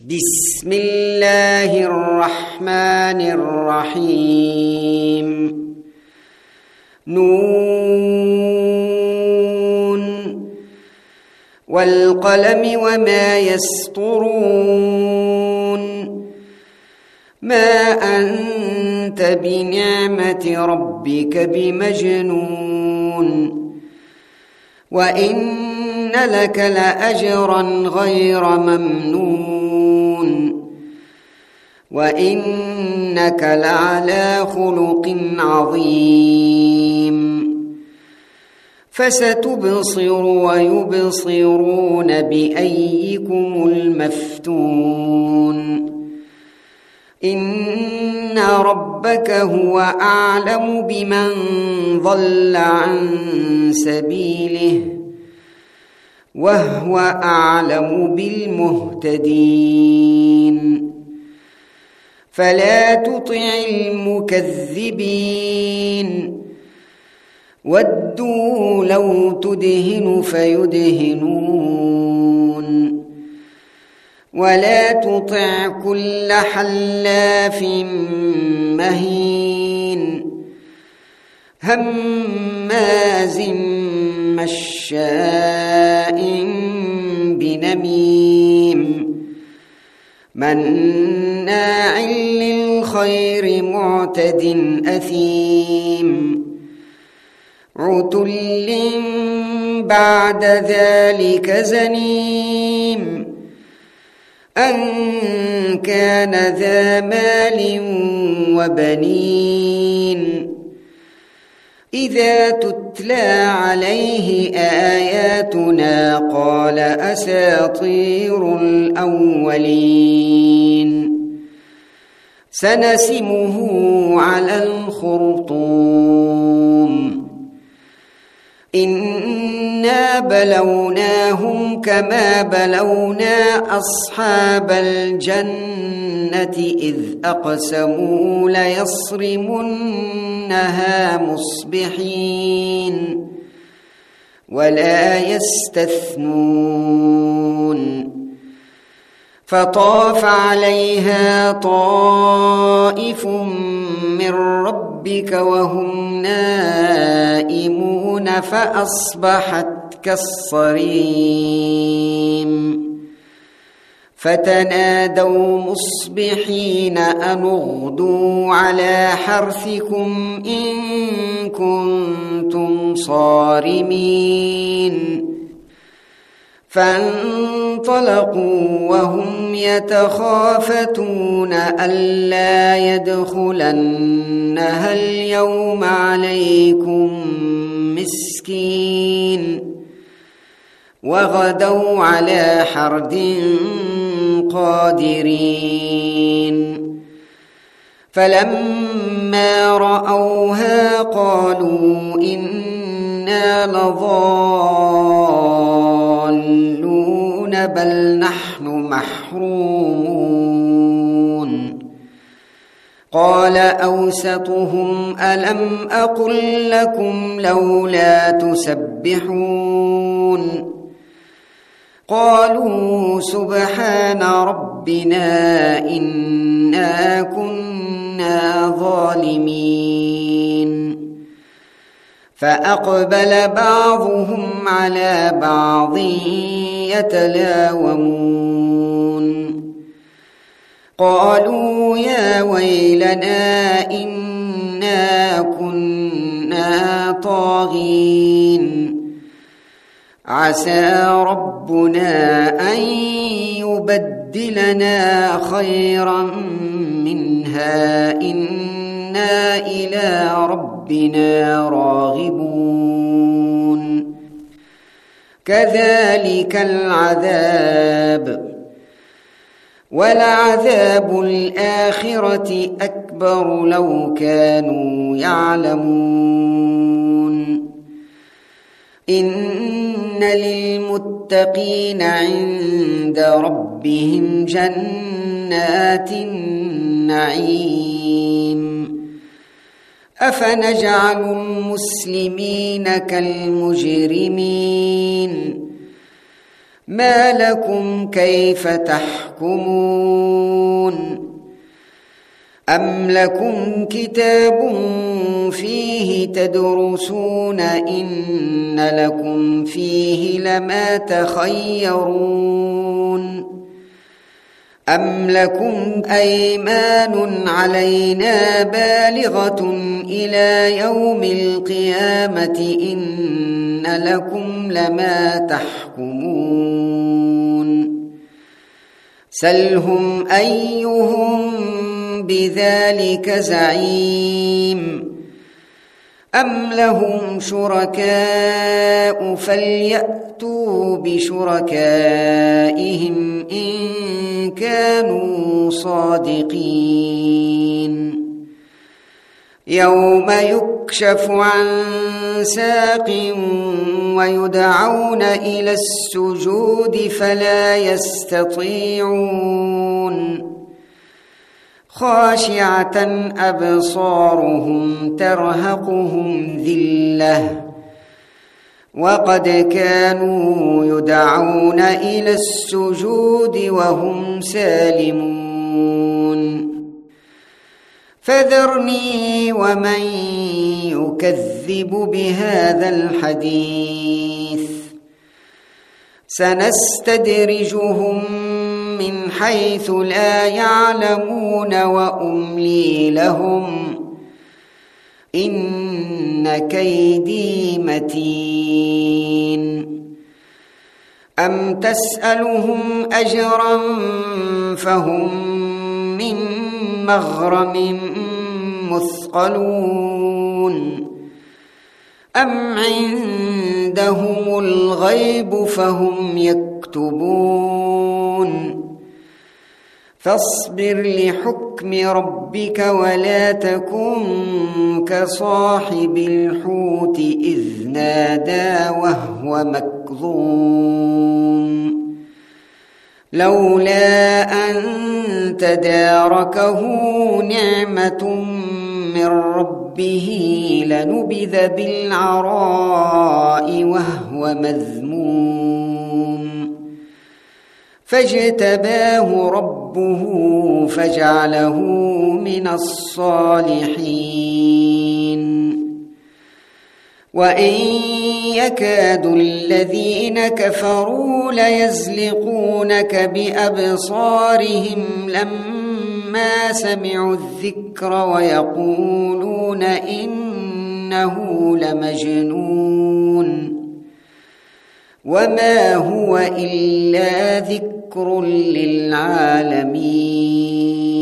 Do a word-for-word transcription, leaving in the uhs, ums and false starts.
بسم الله الرحمن الرحيم نون والقلم وما يسطرون ما أنت بنعمة ربك بمجنون وإن لك لأجرا غير ممنون وإنك لعلى خلق عظيم فستبصر ويبصرون بأيكم المفتون إن ربك هو أعلم بمن ضل عن سبيله وهو أعلم بالمهتدين فلا تطع المكذبين ودوا لو تدهن فيدهنون ولا تطع كل حلاف مهين هماز مشاء بنميم مناع للخير معتد أثيم عتل بعد ذلك زنيم أن كان ذا مال وبنين إذا تتلى عليه آياتنا قال أساطير الأولين سنسمه على الخرطوم إنا بلوناهم كما بلونا أصحاب الجنة إذ أقسموا ليصرمنها مصبحين ولا يستثنون فطاف عليها طائف من ربك وهم نائمون فأصبحت كالصريم فتنادوا مصبحين أن اغدوا على حرثكم إن كنتم صارمين فانطلقوا وهم يتخافتون ألا يدخلنها اليوم عليكم مسكين وغدوا على حرد قادرين فلما رأوها قالوا إنا لضالون بل نحن محرومون قال أوسطهم ألم أقل لكم لولا تسبحون قالوا سبحان ربنا إنا كنا ظالمين فأقبل بعضهم على بعض يتلاومون قالوا يا ويلنا إنا كنا طاغين عسى ربنا أن يبدلنا خيرا منها إنا إلى ربنا راغبون كذلك العذاب ولعذاب الآخرة أكبر لو كانوا يعلمون إن للمتقين عند ربهم جنات النعيم أفنجعل المسلمين كالمجرمين ما لكم كيف تحكمون أم لكم كتاب فيه تدرسون إن لكم فيه لما تخيرون أم لكم أيمان علينا بالغة إلى يوم القيامة إن لكم لما تحكمون سلهم أيهم بذلك زعيم أم لهم شركاء فليأتوا بشركائهم إن كانوا صادقين يوم يكشف عن ساق ويدعون إلى السجود فلا يستطيعون خاشعة أبصارهم ترهقهم ذلة وقد كانوا يدعون إلى السجود وهم سالمون فذرني ومن يكذب بهذا الحديث سنستدرجهم من حيث لا يعلمون وأملي لهم إن كيدي متين أم تسألهم أجرا فهم من مغرم مثقلون أم عندهم الغيب فهم يكتبون فاصبر لحكم ربك ولا تكن كصاحب الحوت إذ نادى وهو مكظوم لولا أن تداركه نعمة من ربه لنبذ بالعراء وهو مذموم فاجتباه ربه فجعله من الصالحين وإن يكاد الذين كفروا ليزلقونك بأبصارهم لما سمعوا الذكر ويقولون إنه لمجنون وما هو إلا ذكر للعالمين